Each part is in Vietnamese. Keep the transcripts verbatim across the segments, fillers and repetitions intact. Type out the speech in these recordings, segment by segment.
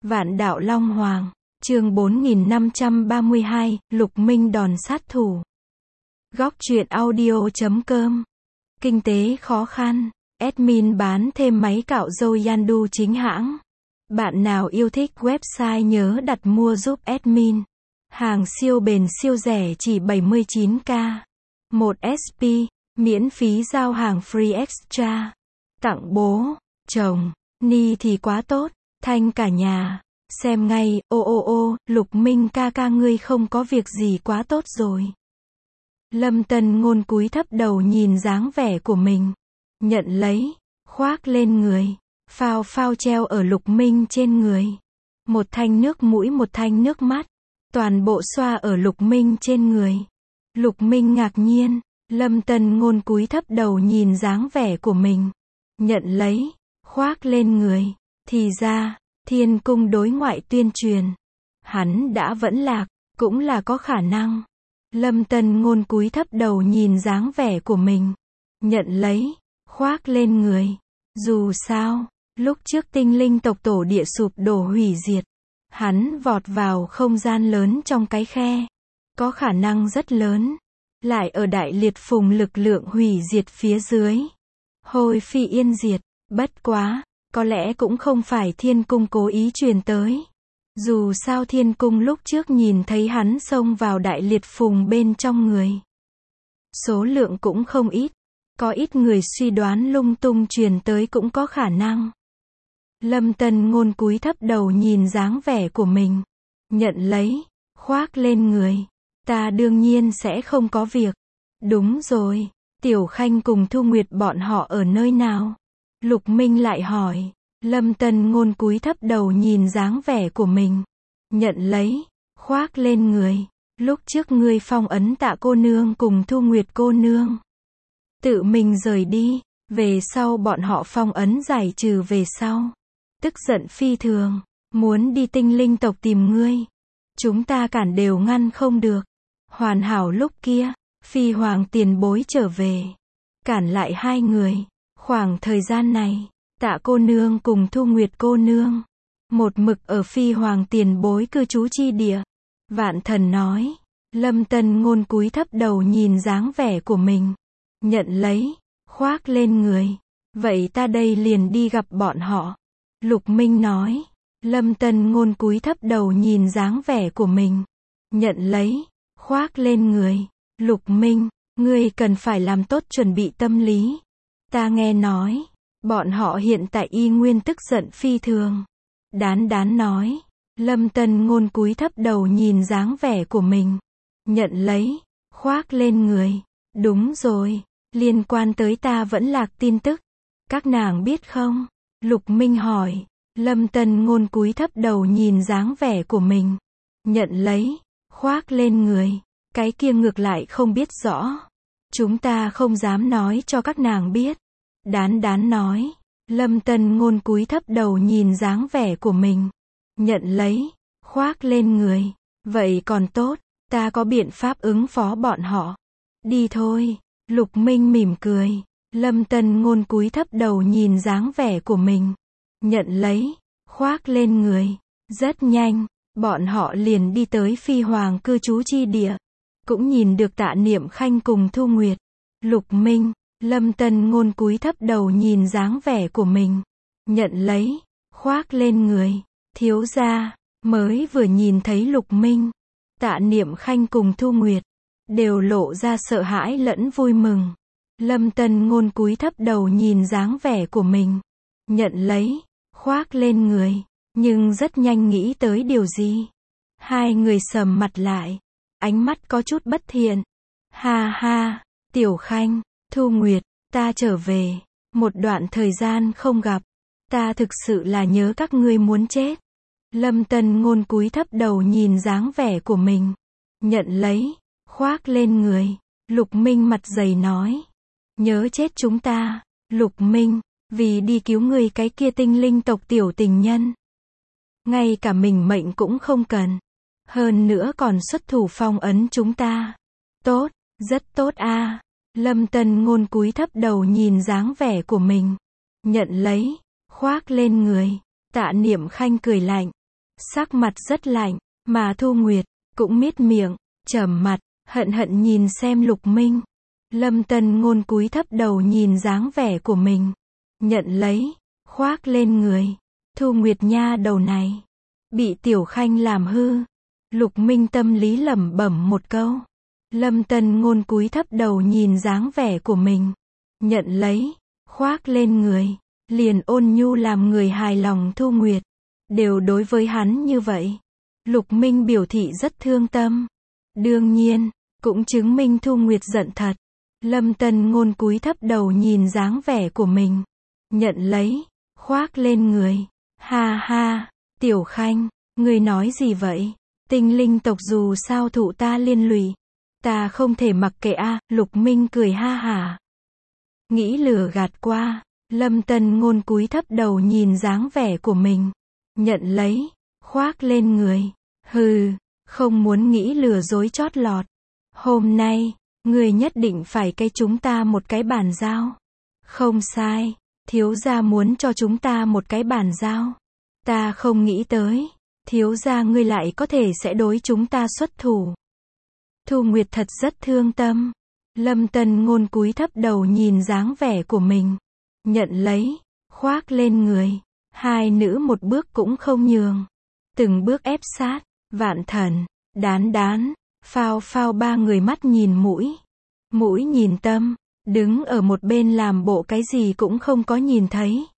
Vạn đạo Long Hoàng, chương bốn nghìn năm trăm ba mươi hai, Lục Minh đòn sát thủ. Góc truyện audio chấm com. Kinh tế khó khăn, admin bán thêm máy cạo râu Yandu chính hãng. Bạn nào yêu thích website nhớ đặt mua giúp admin. Hàng siêu bền siêu rẻ chỉ bảy mươi chín k. một ét pê, miễn phí giao hàng free extra. Tặng bố, chồng, ni thì quá tốt, thanh cả nhà. Xem ngay, ô ô ô, Lục Minh ca ca ngươi không có việc gì quá tốt rồi. Lâm Tân Ngôn cúi thấp đầu nhìn dáng vẻ của mình. Nhận lấy, khoác lên người. Phao phao treo ở Lục Minh trên người. Một thanh nước mũi một thanh nước mắt. Toàn bộ xoa ở Lục Minh trên người. Lục Minh ngạc nhiên. Lâm Tân Ngôn cúi thấp đầu nhìn dáng vẻ của mình. Nhận lấy, khoác lên người. Thì ra, Thiên Cung đối ngoại tuyên truyền. Hắn đã vẫn lạc, cũng là có khả năng. Lâm Tân Ngôn cúi thấp đầu nhìn dáng vẻ của mình. Nhận lấy, khoác lên người. Dù sao, lúc trước tinh linh tộc tổ địa sụp đổ hủy diệt. Hắn vọt vào không gian lớn trong cái khe. Có khả năng rất lớn. Lại ở đại liệt phùng lực lượng hủy diệt phía dưới. Hồi phi yên diệt, bất quá. Có lẽ cũng không phải Thiên Cung cố ý truyền tới. Dù sao Thiên Cung lúc trước nhìn thấy hắn xông vào đại liệt phùng bên trong người. Số lượng cũng không ít. Có ít người suy đoán lung tung truyền tới cũng có khả năng. Lâm Tân Ngôn cúi thấp đầu nhìn dáng vẻ của mình. Nhận lấy, khoác lên người. Ta đương nhiên sẽ không có việc. Đúng rồi, Tiểu Khanh cùng Thu Nguyệt bọn họ ở nơi nào? Lục Minh lại hỏi. Lâm Tân Ngôn cúi thấp đầu nhìn dáng vẻ của mình. Nhận lấy, khoác lên người. Lúc trước ngươi phong ấn Tạ cô nương cùng Thu Nguyệt cô nương. Tự mình rời đi. Về sau bọn họ phong ấn giải trừ về sau. Tức giận phi thường. Muốn đi tinh linh tộc tìm ngươi. Chúng ta cản đều ngăn không được. Hoàn hảo lúc kia, Phi Hoàng tiền bối trở về. Cản lại hai người. Khoảng thời gian này, Tạ cô nương cùng Thu Nguyệt cô nương. Một mực ở Phi Hoàng tiền bối cư trú chi địa. Vạn Thần nói. Lâm Tân Ngôn cúi thấp đầu nhìn dáng vẻ của mình. Nhận lấy, khoác lên người. Vậy ta đây liền đi gặp bọn họ. Lục Minh nói. Lâm Tân Ngôn cúi thấp đầu nhìn dáng vẻ của mình. Nhận lấy, khoác lên người. Lục Minh, ngươi cần phải làm tốt chuẩn bị tâm lý. Ta nghe nói, bọn họ hiện tại y nguyên tức giận phi thường. Đán đán nói. Lâm Tân Ngôn cúi thấp đầu nhìn dáng vẻ của mình. Nhận lấy, khoác lên người. Đúng rồi, liên quan tới ta vẫn lạc tin tức. Các nàng biết không? Lục Minh hỏi. Lâm Tân Ngôn cúi thấp đầu nhìn dáng vẻ của mình. Nhận lấy, khoác lên người. Cái kia ngược lại không biết rõ. Chúng ta không dám nói cho các nàng biết. Đán đán nói. Lâm Tân Ngôn cúi thấp đầu nhìn dáng vẻ của mình. Nhận lấy, khoác lên người. Vậy còn tốt, ta có biện pháp ứng phó bọn họ. Đi thôi. Lục Minh mỉm cười. Lâm Tân Ngôn cúi thấp đầu nhìn dáng vẻ của mình. Nhận lấy, khoác lên người. Rất nhanh, bọn họ liền đi tới Phi Hoàng cư trú chi địa. Cũng nhìn được Tạ Niệm Khanh cùng Thu Nguyệt. Lục Minh, Lâm Tân Ngôn cúi thấp đầu nhìn dáng vẻ của mình. Nhận lấy, khoác lên người. Thiếu gia, mới vừa nhìn thấy Lục Minh. Tạ Niệm Khanh cùng Thu Nguyệt. Đều lộ ra sợ hãi lẫn vui mừng. Lâm Tân Ngôn cúi thấp đầu nhìn dáng vẻ của mình. Nhận lấy, khoác lên người. Nhưng rất nhanh nghĩ tới điều gì. Hai người sầm mặt lại. Ánh mắt có chút bất thiện. Ha ha, Tiểu Khanh, Thu Nguyệt, ta trở về. Một đoạn thời gian không gặp. Ta thực sự là nhớ các ngươi muốn chết. Lâm Tân Ngôn cúi thấp đầu nhìn dáng vẻ của mình. Nhận lấy, khoác lên người. Lục Minh mặt dày nói. Nhớ chết chúng ta. Lục Minh, vì đi cứu người cái kia tinh linh tộc tiểu tình nhân. Ngay cả mình mệnh cũng không cần. Hơn nữa còn xuất thủ phong ấn chúng ta. Tốt, rất tốt a. Lâm Tân Ngôn cúi thấp đầu nhìn dáng vẻ của mình. Nhận lấy, khoác lên người. Tạ Niệm Khanh cười lạnh. sắc mặt rất lạnh, mà Thu Nguyệt cũng miết miệng, trầm mặt, hận hận nhìn xem Lục Minh. Lâm Tân Ngôn cúi thấp đầu nhìn dáng vẻ của mình, nhận lấy, khoác lên người. Thu Nguyệt nha đầu này, bị Tiểu Khanh làm hư. Lục Minh tâm lý lẩm bẩm một câu. Lâm Tân Ngôn cúi thấp đầu nhìn dáng vẻ của mình, nhận lấy, khoác lên người, liền ôn nhu làm người hài lòng. Thu Nguyệt đều đối với hắn như vậy. Lục Minh biểu thị rất thương tâm. Đương nhiên, cũng chứng minh Thu Nguyệt giận thật. Lâm Tân Ngôn cúi thấp đầu nhìn dáng vẻ của mình, nhận lấy, khoác lên người. Ha ha, Tiểu Khanh, ngươi nói gì vậy? Tinh linh tộc dù sao thụ ta liên lụy, ta không thể mặc kệ a. À. Lục Minh cười ha hả, nghĩ lừa gạt qua. Lâm Tân Ngôn cúi thấp đầu nhìn dáng vẻ của mình, nhận lấy, khoác lên người. Hừ, không muốn nghĩ lừa dối chót lọt. Hôm nay, ngươi nhất định phải cây chúng ta một cái bàn giao. Không sai, thiếu gia muốn cho chúng ta một cái bàn giao. Ta không nghĩ tới, thiếu gia ngươi lại có thể sẽ đối chúng ta xuất thủ. Thu Nguyệt thật rất thương tâm. Lâm Tân Ngôn cúi thấp đầu nhìn dáng vẻ của mình, nhận lấy, khoác lên người. Hai nữ một bước cũng không nhường, từng bước ép sát. Vạn Thần, Đán Đán, Phao Phao ba người mắt nhìn mũi, mũi nhìn tâm, đứng ở một bên làm bộ cái gì cũng không có nhìn thấy.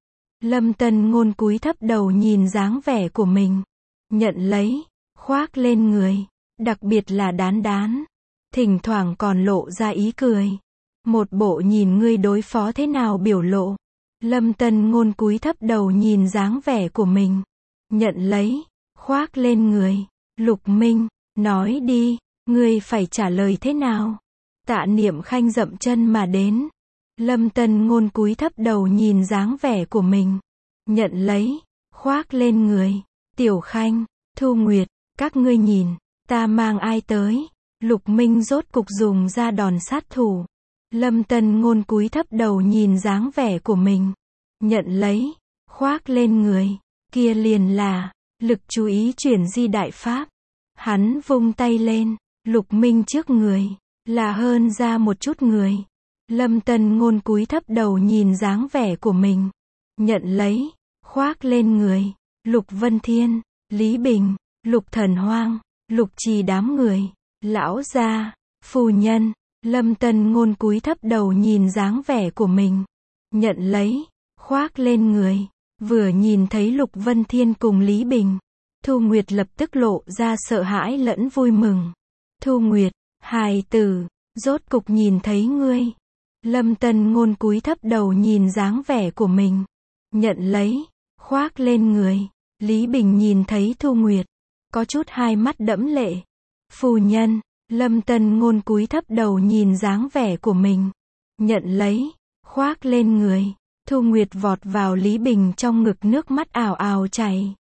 Lâm Tân Ngôn cúi thấp đầu nhìn dáng vẻ của mình, nhận lấy, khoác lên người. Đặc biệt là Đán Đán, thỉnh thoảng còn lộ ra ý cười, một bộ nhìn ngươi đối phó thế nào biểu lộ. Lâm Tân Ngôn cúi thấp đầu nhìn dáng vẻ của mình, nhận lấy, khoác lên người. Lục Minh, nói đi, ngươi phải trả lời thế nào? Tạ Niệm Khanh dậm chân mà đến. Lâm Tân Ngôn cúi thấp đầu nhìn dáng vẻ của mình, nhận lấy, khoác lên người. Tiểu Khanh, Thu Nguyệt, các ngươi nhìn, ta mang ai tới? Lục Minh rốt cục dùng ra đòn sát thủ. Lâm Tân Ngôn cúi thấp đầu nhìn dáng vẻ của mình, nhận lấy, khoác lên người. Kia liền là, lực chú ý chuyển di đại pháp. Hắn vung tay lên, Lục Minh trước người, là hơn ra một chút người. Lâm Tân Ngôn cúi thấp đầu nhìn dáng vẻ của mình, nhận lấy, khoác lên người. Lục Vân Thiên, Lý Bình, Lục Thần Hoang, Lục Trì đám người, lão gia, phu nhân. Lâm Tân Ngôn cúi thấp đầu nhìn dáng vẻ của mình, nhận lấy, khoác lên người. Vừa nhìn thấy Lục Vân Thiên cùng Lý Bình, Thu Nguyệt lập tức lộ ra sợ hãi lẫn vui mừng. Thu Nguyệt, hài tử, rốt cục nhìn thấy ngươi. Lâm Tân Ngôn cúi thấp đầu nhìn dáng vẻ của mình, nhận lấy, khoác lên người. Lý Bình nhìn thấy Thu Nguyệt, có chút hai mắt đẫm lệ. Phu nhân. Lâm Tân Ngôn cúi thấp đầu nhìn dáng vẻ của mình, nhận lấy, khoác lên người. Thu Nguyệt vọt vào Lý Bình trong ngực, nước mắt ào ào chảy.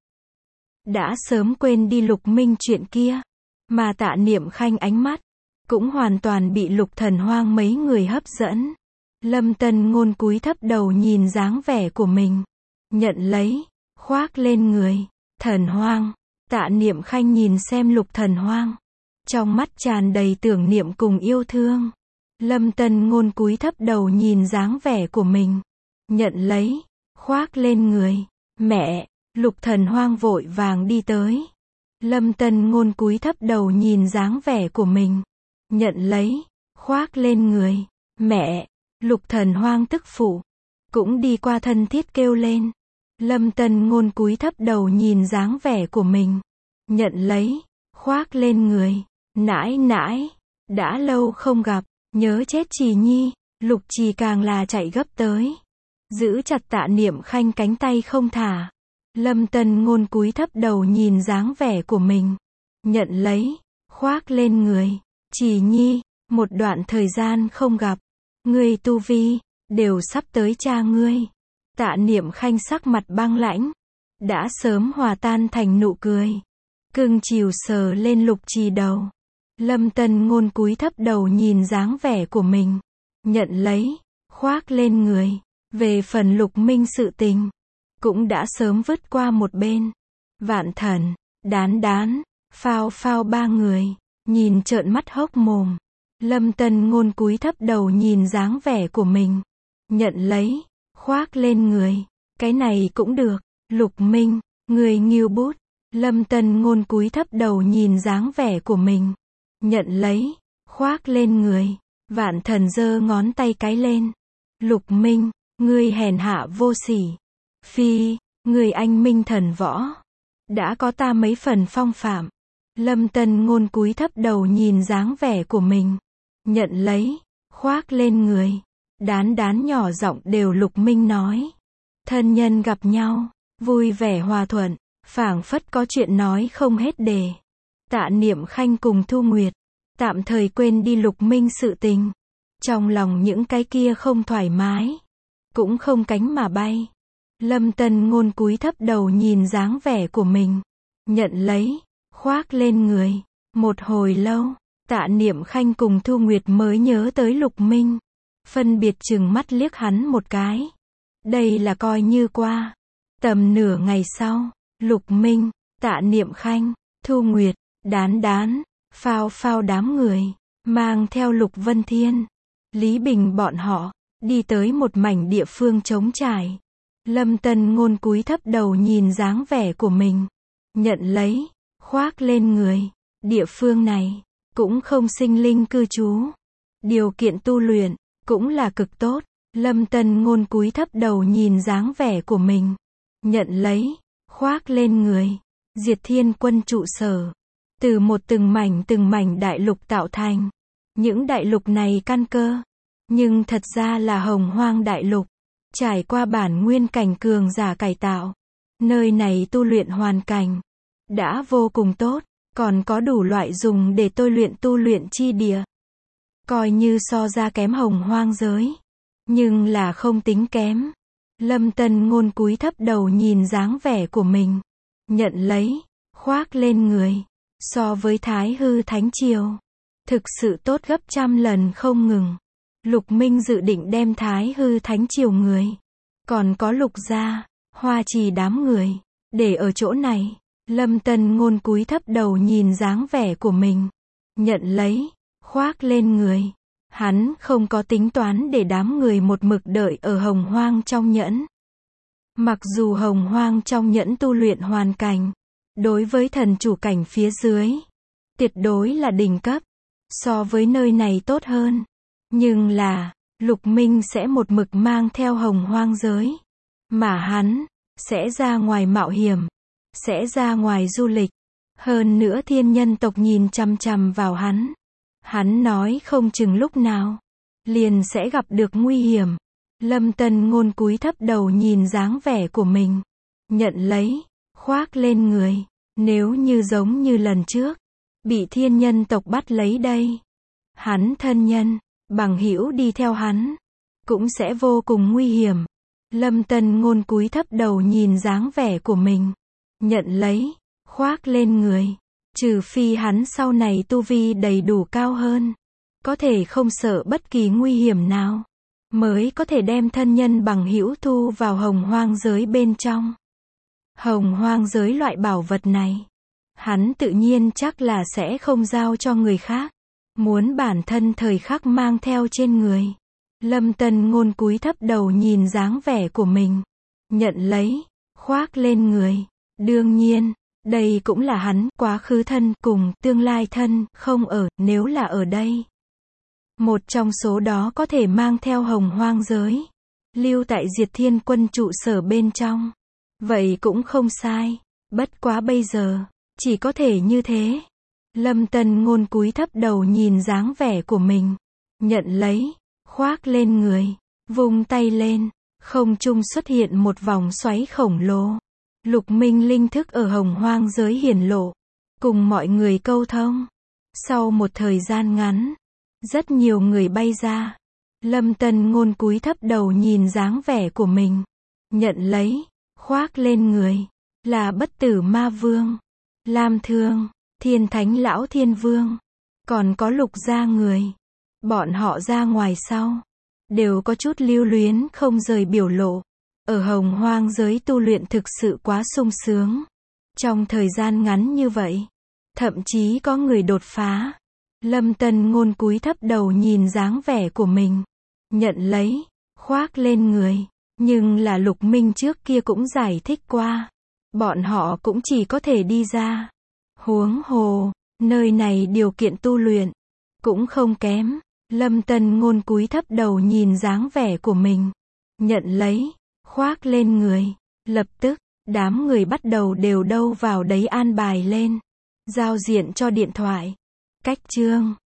Đã sớm quên đi Lục Minh chuyện kia, mà Tạ Niệm Khanh ánh mắt cũng hoàn toàn bị Lục Thần Hoang mấy người hấp dẫn. Lâm Tân Ngôn cúi thấp đầu nhìn dáng vẻ của mình, nhận lấy, khoác lên người. Thần Hoang. Tạ Niệm Khanh nhìn xem Lục Thần Hoang, trong mắt tràn đầy tưởng niệm cùng yêu thương. Lâm Tân Ngôn cúi thấp đầu nhìn dáng vẻ của mình, nhận lấy, khoác lên người. Mẹ. Lục Thần Hoang vội vàng đi tới. Lâm Tân Ngôn cúi thấp đầu nhìn dáng vẻ của mình, nhận lấy, khoác lên người. Mẹ. Lục Thần Hoang tức phụ cũng đi qua thân thiết kêu lên. Lâm Tân Ngôn cúi thấp đầu nhìn dáng vẻ của mình, nhận lấy, khoác lên người. Nãi nãi, đã lâu không gặp, nhớ chết Trì Nhi. Lục Trì càng là chạy gấp tới, giữ chặt Tạ Niệm Khanh cánh tay không thả. Lâm Tân Ngôn cúi thấp đầu nhìn dáng vẻ của mình, nhận lấy, khoác lên người. Trì Nhi, một đoạn thời gian không gặp, ngươi tu vi đều sắp tới cha ngươi. Tạ Niệm Khanh sắc mặt băng lãnh, đã sớm hòa tan thành nụ cười, cưng chiều sờ lên Lục Trì đầu. Lâm Tân Ngôn cúi thấp đầu nhìn dáng vẻ của mình, nhận lấy, khoác lên người. Về phần Lục Minh sự tình, cũng đã sớm vứt qua một bên. Vạn Thần, Đán Đán, Phao Phao ba người, nhìn trợn mắt hốc mồm. Lâm Tân Ngôn cúi thấp đầu nhìn dáng vẻ của mình. Nhận lấy, khoác lên người. Cái này cũng được. Lục Minh, người nghêu bút. Lâm Tân Ngôn cúi thấp đầu nhìn dáng vẻ của mình. Nhận lấy, khoác lên người. Vạn Thần giơ ngón tay cái lên. Lục Minh, ngươi hèn hạ vô sỉ. Phi, người anh minh thần võ. Đã có ta mấy phần phong phạm. Lâm Tân Ngôn cúi thấp đầu nhìn dáng vẻ của mình. Nhận lấy, khoác lên người. Đán Đán nhỏ giọng đều Lục Minh nói. Thân nhân gặp nhau, vui vẻ hòa thuận, phảng phất có chuyện nói không hết đề. Tạ Niệm Khanh cùng Thu Nguyệt, tạm thời quên đi Lục Minh sự tình. Trong lòng những cái kia không thoải mái, cũng không cánh mà bay. Lâm Tân Ngôn cúi thấp đầu nhìn dáng vẻ của mình. Nhận lấy, khoác lên người. Một hồi lâu, Tạ Niệm Khanh cùng Thu Nguyệt mới nhớ tới Lục Minh. Phân biệt chừng mắt liếc hắn một cái. Đây là coi như qua. Tầm nửa ngày sau, Lục Minh, Tạ Niệm Khanh, Thu Nguyệt, Đán Đán, Phao Phao đám người, mang theo Lục Vân Thiên, Lý Bình bọn họ, đi tới một mảnh địa phương trống trải. Lâm Tân Ngôn cúi thấp đầu nhìn dáng vẻ của mình. Nhận lấy, khoác lên người. Địa phương này, cũng không sinh linh cư trú. Điều kiện tu luyện, cũng là cực tốt. Lâm Tân Ngôn cúi thấp đầu nhìn dáng vẻ của mình. Nhận lấy, khoác lên người. Diệt Thiên Quân trụ sở. Từ một từng mảnh từng mảnh đại lục tạo thành. Những đại lục này căn cơ. Nhưng thật ra là hồng hoang đại lục. Trải qua bản nguyên cảnh cường giả cải tạo. Nơi này tu luyện hoàn cảnh. Đã vô cùng tốt. Còn có đủ loại dùng để tôi luyện tu luyện chi địa. Coi như so ra kém hồng hoang giới. Nhưng là không tính kém. Lâm Tân Ngôn cúi thấp đầu nhìn dáng vẻ của mình. Nhận lấy, khoác lên người. So với Thái Hư Thánh Triều, thực sự tốt gấp trăm lần không ngừng. Lục Minh dự định đem Thái Hư Thánh Triều người, còn có Lục gia, Hoa Trì đám người, để ở chỗ này. Lâm Tân Ngôn cúi thấp đầu nhìn dáng vẻ của mình. Nhận lấy, khoác lên người. Hắn không có tính toán để đám người một mực đợi ở hồng hoang trong nhẫn. Mặc dù hồng hoang trong nhẫn tu luyện hoàn cảnh, đối với thần chủ cảnh phía dưới, tuyệt đối là đỉnh cấp. So với nơi này tốt hơn. Nhưng là, Lục Minh sẽ một mực mang theo hồng hoang giới. Mà hắn, sẽ ra ngoài mạo hiểm. Sẽ ra ngoài du lịch. Hơn nữa thiên nhân tộc nhìn chằm chằm vào hắn. Hắn nói không chừng lúc nào, liền sẽ gặp được nguy hiểm. Lâm Tân Ngôn cúi thấp đầu nhìn dáng vẻ của mình. Nhận lấy, khoác lên người. Nếu như giống như lần trước, bị thiên nhân tộc bắt lấy đây. Hắn thân nhân, bằng hữu đi theo hắn, cũng sẽ vô cùng nguy hiểm. Lâm Tân Ngôn cúi thấp đầu nhìn dáng vẻ của mình. Nhận lấy, khoác lên người. Trừ phi hắn sau này tu vi đầy đủ cao hơn, có thể không sợ bất kỳ nguy hiểm nào, mới có thể đem thân nhân bằng hữu thu vào hồng hoang giới bên trong. Hồng hoang giới loại bảo vật này, hắn tự nhiên chắc là sẽ không giao cho người khác. Muốn bản thân thời khắc mang theo trên người. Lâm Tân Ngôn cúi thấp đầu nhìn dáng vẻ của mình. Nhận lấy, khoác lên người. Đương nhiên, đây cũng là hắn, quá khứ thân cùng tương lai thân, không ở, nếu là ở đây. Một trong số đó có thể mang theo hồng hoang giới. Lưu tại Diệt Thiên Quân trụ sở bên trong. Vậy cũng không sai. Bất quá bây giờ, chỉ có thể như thế. Lâm Tân Ngôn cúi thấp đầu nhìn dáng vẻ của mình. Nhận lấy, khoác lên người. Vung tay lên, không trung xuất hiện một vòng xoáy khổng lồ. Lục Minh linh thức ở hồng hoang giới hiển lộ, cùng mọi người câu thông. Sau một thời gian ngắn, rất nhiều người bay ra. Lâm Tân Ngôn cúi thấp đầu nhìn dáng vẻ của mình. Nhận lấy, khoác lên người. Là Bất Tử Ma Vương, Lam Thương, Thiên Thánh Lão Thiên Vương, còn có Lục gia người. Bọn họ ra ngoài sau, đều có chút lưu luyến không rời biểu lộ. Ở hồng hoang giới tu luyện thực sự quá sung sướng. Trong thời gian ngắn như vậy, thậm chí có người đột phá. Lâm Tân Ngôn cúi thấp đầu nhìn dáng vẻ của mình, nhận lấy, khoác lên người. Nhưng là Lục Minh trước kia cũng giải thích qua. Bọn họ cũng chỉ có thể đi ra. Huống hồ, nơi này điều kiện tu luyện cũng không kém. Lâm Tân Ngôn cúi thấp đầu nhìn dáng vẻ của mình, nhận lấy, khoác lên người. Lập tức, đám người bắt đầu đều đâu vào đấy an bài lên. Giao diện cho điện thoại. Cách chương